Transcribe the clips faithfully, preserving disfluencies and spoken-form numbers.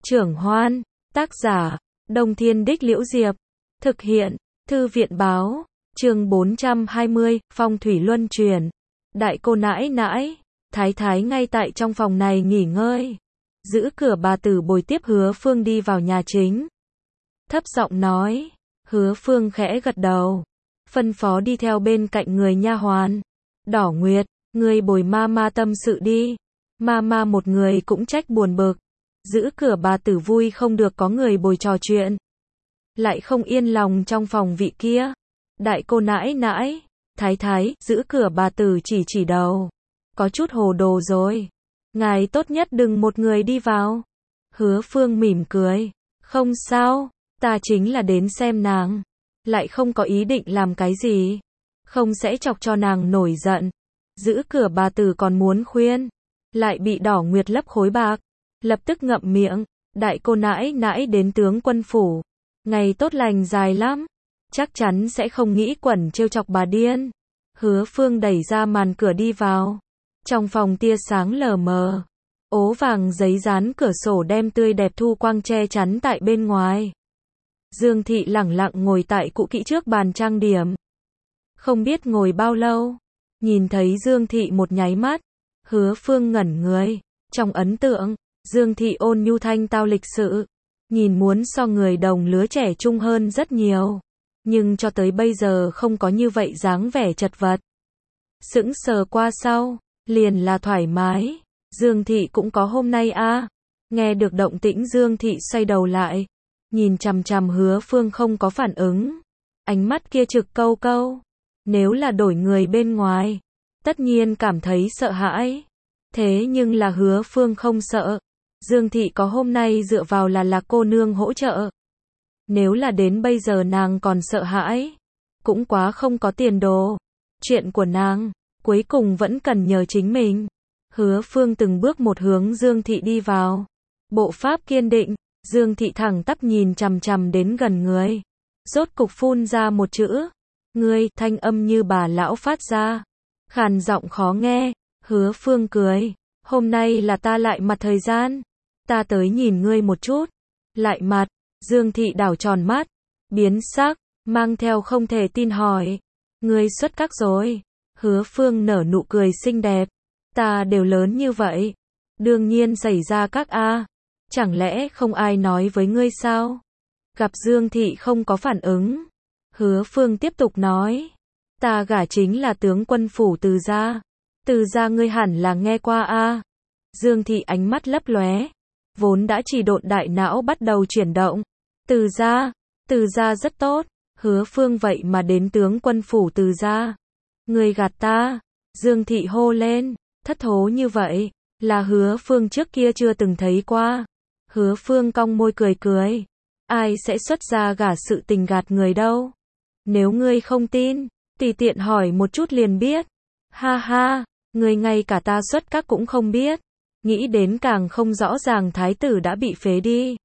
Trưởng Hoan, tác giả, Đông Thiên Đích Liễu Diệp, thực hiện, Thư viện báo, chương bốn trăm hai mươi, phong thủy luân chuyển. Đại cô nãi nãi, thái thái ngay tại trong phòng này nghỉ ngơi. Giữ cửa bà tử bồi tiếp Hứa Phương đi vào nhà chính. Thấp giọng nói, Hứa Phương khẽ gật đầu, phân phó đi theo bên cạnh người nha hoàn. Đỏ Nguyệt, người bồi ma ma tâm sự đi. Ma ma một người cũng trách buồn bực. Giữ cửa bà tử vui không được có người bồi trò chuyện. Lại không yên lòng trong phòng vị kia. Đại cô nãi nãi, thái thái, giữ cửa bà tử chỉ chỉ đầu. Có chút hồ đồ rồi. Ngài tốt nhất đừng một người đi vào. Hứa Phương mỉm cười. Không sao, ta chính là đến xem nàng. Lại không có ý định làm cái gì. Không sẽ chọc cho nàng nổi giận. Giữ cửa bà tử còn muốn khuyên. Lại bị Đỏ Nguyệt lấp khối bạc. Lập tức ngậm miệng. Đại cô nãi nãi đến tướng quân phủ. Ngày tốt lành dài lắm. Chắc chắn sẽ không nghĩ quẩn trêu chọc bà điên. Hứa Phương đẩy ra màn cửa đi vào. Trong phòng tia sáng lờ mờ. Ố vàng giấy dán cửa sổ đem tươi đẹp thu quang che chắn tại bên ngoài. Dương Thị lẳng lặng ngồi tại cũ kỹ trước bàn trang điểm. Không biết ngồi bao lâu. Nhìn thấy Dương Thị một nháy mắt. Hứa Phương ngẩn người. Trong ấn tượng, Dương Thị ôn nhu thanh tao lịch sự. Nhìn muốn so người đồng lứa trẻ trung hơn rất nhiều. Nhưng cho tới bây giờ không có như vậy dáng vẻ chật vật. Sững sờ qua sau, liền là thoải mái. Dương Thị cũng có hôm nay a. À. Nghe được động tĩnh Dương Thị xoay đầu lại. Nhìn chằm chằm Hứa Phương không có phản ứng. Ánh mắt kia trực câu câu. Nếu là đổi người bên ngoài, tất nhiên cảm thấy sợ hãi. Thế nhưng là Hứa Phương không sợ. Dương Thị có hôm nay dựa vào là Lạc cô nương hỗ trợ. Nếu là đến bây giờ nàng còn sợ hãi, cũng quá không có tiền đồ. Chuyện của nàng, cuối cùng vẫn cần nhờ chính mình. Hứa Phương từng bước một hướng Dương Thị đi vào. Bộ pháp kiên định, Dương Thị thẳng tắp nhìn chằm chằm đến gần người. Rốt cục phun ra một chữ. Ngươi, thanh âm như bà lão phát ra. Khàn giọng khó nghe. Hứa Phương cười. Hôm nay là ta lại mặt thời gian. Ta tới nhìn ngươi một chút. Lại mặt. Dương Thị đảo tròn mắt. Biến sắc. Mang theo không thể tin hỏi. Ngươi xuất các rồi. Hứa Phương nở nụ cười xinh đẹp. Ta đều lớn như vậy. Đương nhiên xảy ra các a. Chẳng lẽ không ai nói với ngươi sao? Gặp Dương Thị không có phản ứng. Hứa Phương tiếp tục nói. Ta gả chính là tướng quân phủ Từ gia. Từ gia ngươi hẳn là nghe qua a. Dương Thị ánh mắt lấp lóe. Vốn đã chỉ độn đại não bắt đầu chuyển động. Từ gia, Từ gia rất tốt. Hứa Phương vậy mà đến tướng quân phủ Từ gia. Ngươi gạt ta. Dương Thị hô lên. Thất thố như vậy. Là Hứa Phương trước kia chưa từng thấy qua. Hứa Phương cong môi cười cười. Ai sẽ xuất ra gả sự tình gạt người đâu. Nếu ngươi không tin, tùy tiện hỏi một chút liền biết. Ha ha, ngươi ngay cả ta xuất các cũng không biết. Nghĩ đến càng không rõ ràng thái tử đã bị phế đi.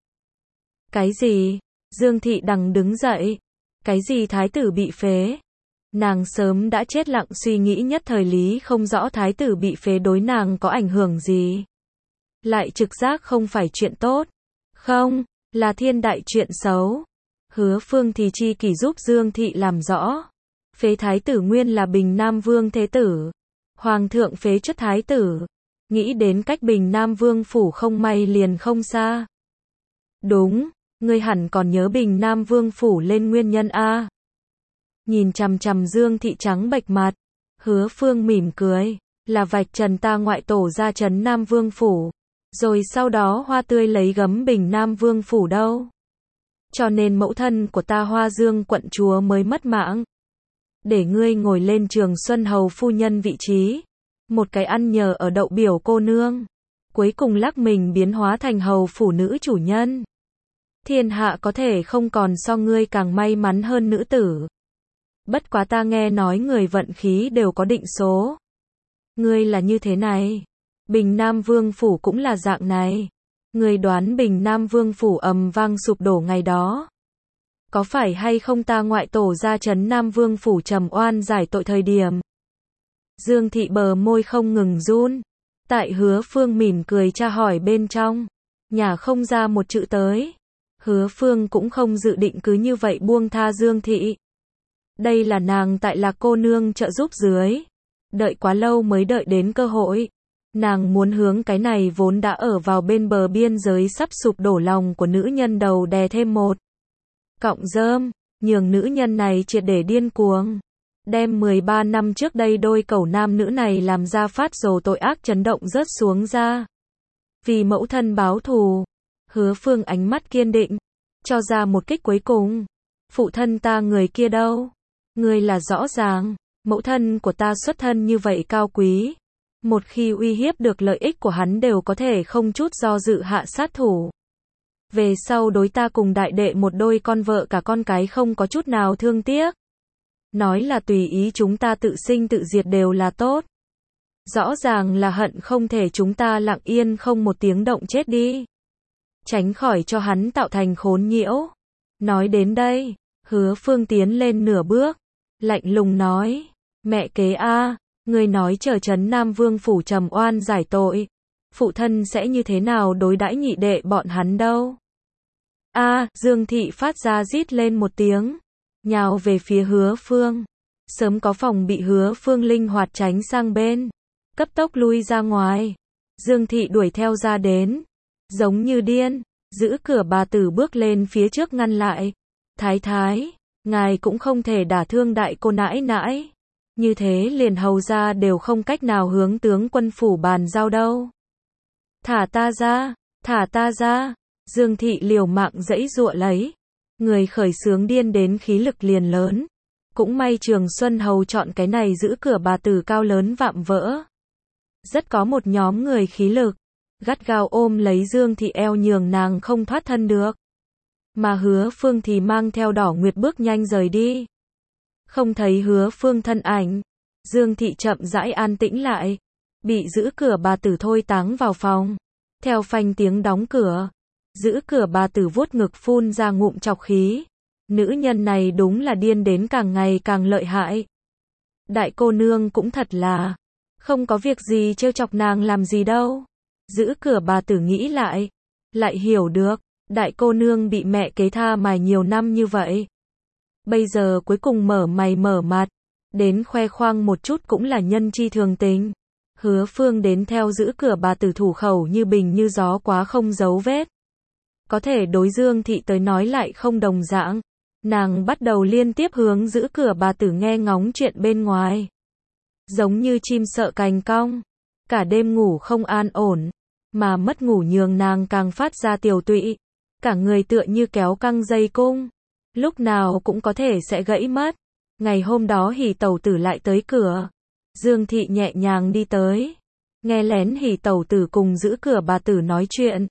Cái gì? Dương Thị đằng đứng dậy. Cái gì thái tử bị phế? Nàng sớm đã chết lặng suy nghĩ nhất thời lý không rõ thái tử bị phế đối nàng có ảnh hưởng gì. Lại trực giác không phải chuyện tốt. Không, là thiên đại chuyện xấu. Hứa Phương thì chi kỷ giúp Dương Thị làm rõ. Phế thái tử nguyên là Bình Nam Vương thế tử. Hoàng thượng phế chất thái tử. Nghĩ đến cách Bình Nam Vương phủ không may liền không xa. Đúng, ngươi hẳn còn nhớ Bình Nam Vương phủ lên nguyên nhân a. Nhìn chằm chằm Dương Thị trắng bệch mặt. Hứa Phương mỉm cười. Là vạch trần ta ngoại tổ ra trấn Nam Vương phủ. Rồi sau đó hoa tươi lấy gấm Bình Nam Vương phủ đâu. Cho nên mẫu thân của ta Hoa Dương quận chúa mới mất mạng. Để ngươi ngồi lên Trường Xuân hầu phu nhân vị trí. Một cái ăn nhờ ở đậu biểu cô nương. Cuối cùng lắc mình biến hóa thành hầu phủ nữ chủ nhân. Thiên hạ có thể không còn so ngươi càng may mắn hơn nữ tử. Bất quá ta nghe nói người vận khí đều có định số. Ngươi là như thế này. Bình Nam Vương phủ cũng là dạng này. Ngươi đoán Bình Nam Vương phủ ầm vang sụp đổ ngày đó. Có phải hay không ta ngoại tổ ra trấn Nam Vương phủ trầm oan giải tội thời điểm? Dương Thị bờ môi không ngừng run. Tại Hứa Phương mỉm cười tra hỏi bên trong. Nhà không ra một chữ tới. Hứa Phương cũng không dự định cứ như vậy buông tha Dương Thị. Đây là nàng tại Lạc cô nương trợ giúp dưới. Đợi quá lâu mới đợi đến cơ hội. Nàng muốn hướng cái này vốn đã ở vào bên bờ biên giới sắp sụp đổ lòng của nữ nhân đầu đè thêm một cọng rơm, nhường nữ nhân này triệt để điên cuồng. Đem mười ba năm trước đây đôi cẩu nam nữ này làm ra phát rồ tội ác chấn động rớt xuống ra. Vì mẫu thân báo thù, Hứa Phương ánh mắt kiên định, cho ra một kích cuối cùng. Phụ thân ta người kia đâu? Người là rõ ràng, mẫu thân của ta xuất thân như vậy cao quý. Một khi uy hiếp được lợi ích của hắn đều có thể không chút do dự hạ sát thủ. Về sau đối ta cùng đại đệ một đôi con vợ cả con cái không có chút nào thương tiếc. Nói là tùy ý chúng ta tự sinh tự diệt đều là tốt. Rõ ràng là hận không thể chúng ta lặng yên không một tiếng động chết đi. Tránh khỏi cho hắn tạo thành khốn nhiễu. Nói đến đây, Hứa Phương tiến lên nửa bước. Lạnh lùng nói, mẹ kế a, người nói chờ trấn Nam Vương phủ trầm oan giải tội. Phụ thân sẽ như thế nào đối đãi nhị đệ bọn hắn đâu? A, Dương Thị phát ra rít lên một tiếng. Nhào về phía Hứa Phương. Sớm có phòng bị Hứa Phương linh hoạt tránh sang bên. Cấp tốc lui ra ngoài. Dương Thị đuổi theo ra đến. Giống như điên. Giữ cửa bà tử bước lên phía trước ngăn lại. Thái thái, ngài cũng không thể đả thương đại cô nãi nãi. Như thế liền hầu ra đều không cách nào hướng tướng quân phủ bàn giao đâu. Thả ta ra, thả ta ra. Dương Thị liều mạng giãy giụa lấy. Người khởi sướng điên đến khí lực liền lớn. Cũng may Trường Xuân Hầu chọn cái này giữ cửa bà tử cao lớn vạm vỡ. Rất có một nhóm người khí lực. Gắt gao ôm lấy Dương Thị eo nhường nàng không thoát thân được. Mà Hứa Phương thì mang theo Đỏ Nguyệt bước nhanh rời đi. Không thấy Hứa Phương thân ảnh. Dương Thị chậm rãi an tĩnh lại. Bị giữ cửa bà tử thôi táng vào phòng. Theo phanh tiếng đóng cửa. Giữ cửa bà tử vuốt ngực phun ra ngụm trọc khí. Nữ nhân này đúng là điên đến càng ngày càng lợi hại. Đại cô nương cũng thật là. Không có việc gì trêu chọc nàng làm gì đâu. Giữ cửa bà tử nghĩ lại. Lại hiểu được. Đại cô nương bị mẹ kế tha mài nhiều năm như vậy. Bây giờ cuối cùng mở mày mở mặt. Đến khoe khoang một chút cũng là nhân chi thường tình. Hứa Phương đến theo giữ cửa bà tử thủ khẩu như bình như gió quá không giấu vết. Có thể đối Dương Thị tới nói lại không đồng dạng. Nàng bắt đầu liên tiếp hướng giữ cửa bà tử nghe ngóng chuyện bên ngoài. Giống như chim sợ cành cong. Cả đêm ngủ không an ổn. Mà mất ngủ nhường nàng càng phát ra tiều tụy. Cả người tựa như kéo căng dây cung. Lúc nào cũng có thể sẽ gãy mất. Ngày hôm đó Hỉ tẩu tử lại tới cửa. Dương Thị nhẹ nhàng đi tới. Nghe lén Hỉ tẩu tử cùng giữ cửa bà tử nói chuyện.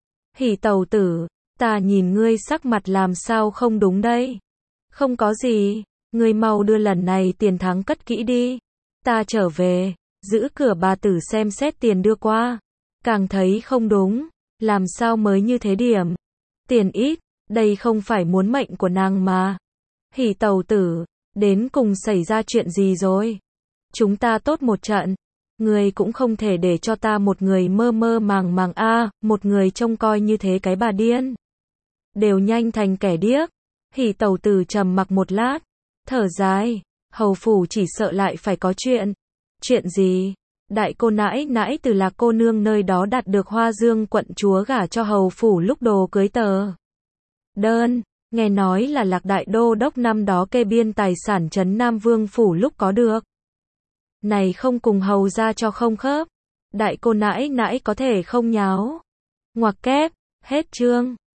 Hỉ tẩu tử, ta nhìn ngươi sắc mặt làm sao không đúng đây. Không có gì, ngươi mau đưa lần này tiền thắng cất kỹ đi. Ta trở về, giữ cửa bà tử xem xét tiền đưa qua. Càng thấy không đúng, làm sao mới như thế điểm. Tiền ít, đây không phải muốn mệnh của nàng mà. Hỉ tẩu tử, đến cùng xảy ra chuyện gì rồi? Chúng ta tốt một trận. Người cũng không thể để cho ta một người mơ mơ màng màng a, à, một người trông coi như thế cái bà điên. Đều nhanh thành kẻ điếc. Hỉ tẩu tử trầm mặc một lát, thở dài, hầu phủ chỉ sợ lại phải có chuyện. Chuyện gì? Đại cô nãi nãi từ Lạc cô nương nơi đó đạt được Hoa Dương quận chúa gả cho hầu phủ lúc đồ cưới tờ. Đơn, nghe nói là Lạc đại đô đốc năm đó kê biên tài sản trấn Nam Vương phủ lúc có được. Này không cùng hầu ra cho không khớp. Đại cô nãi nãi có thể không nháo. Ngoặc kép, hết chương.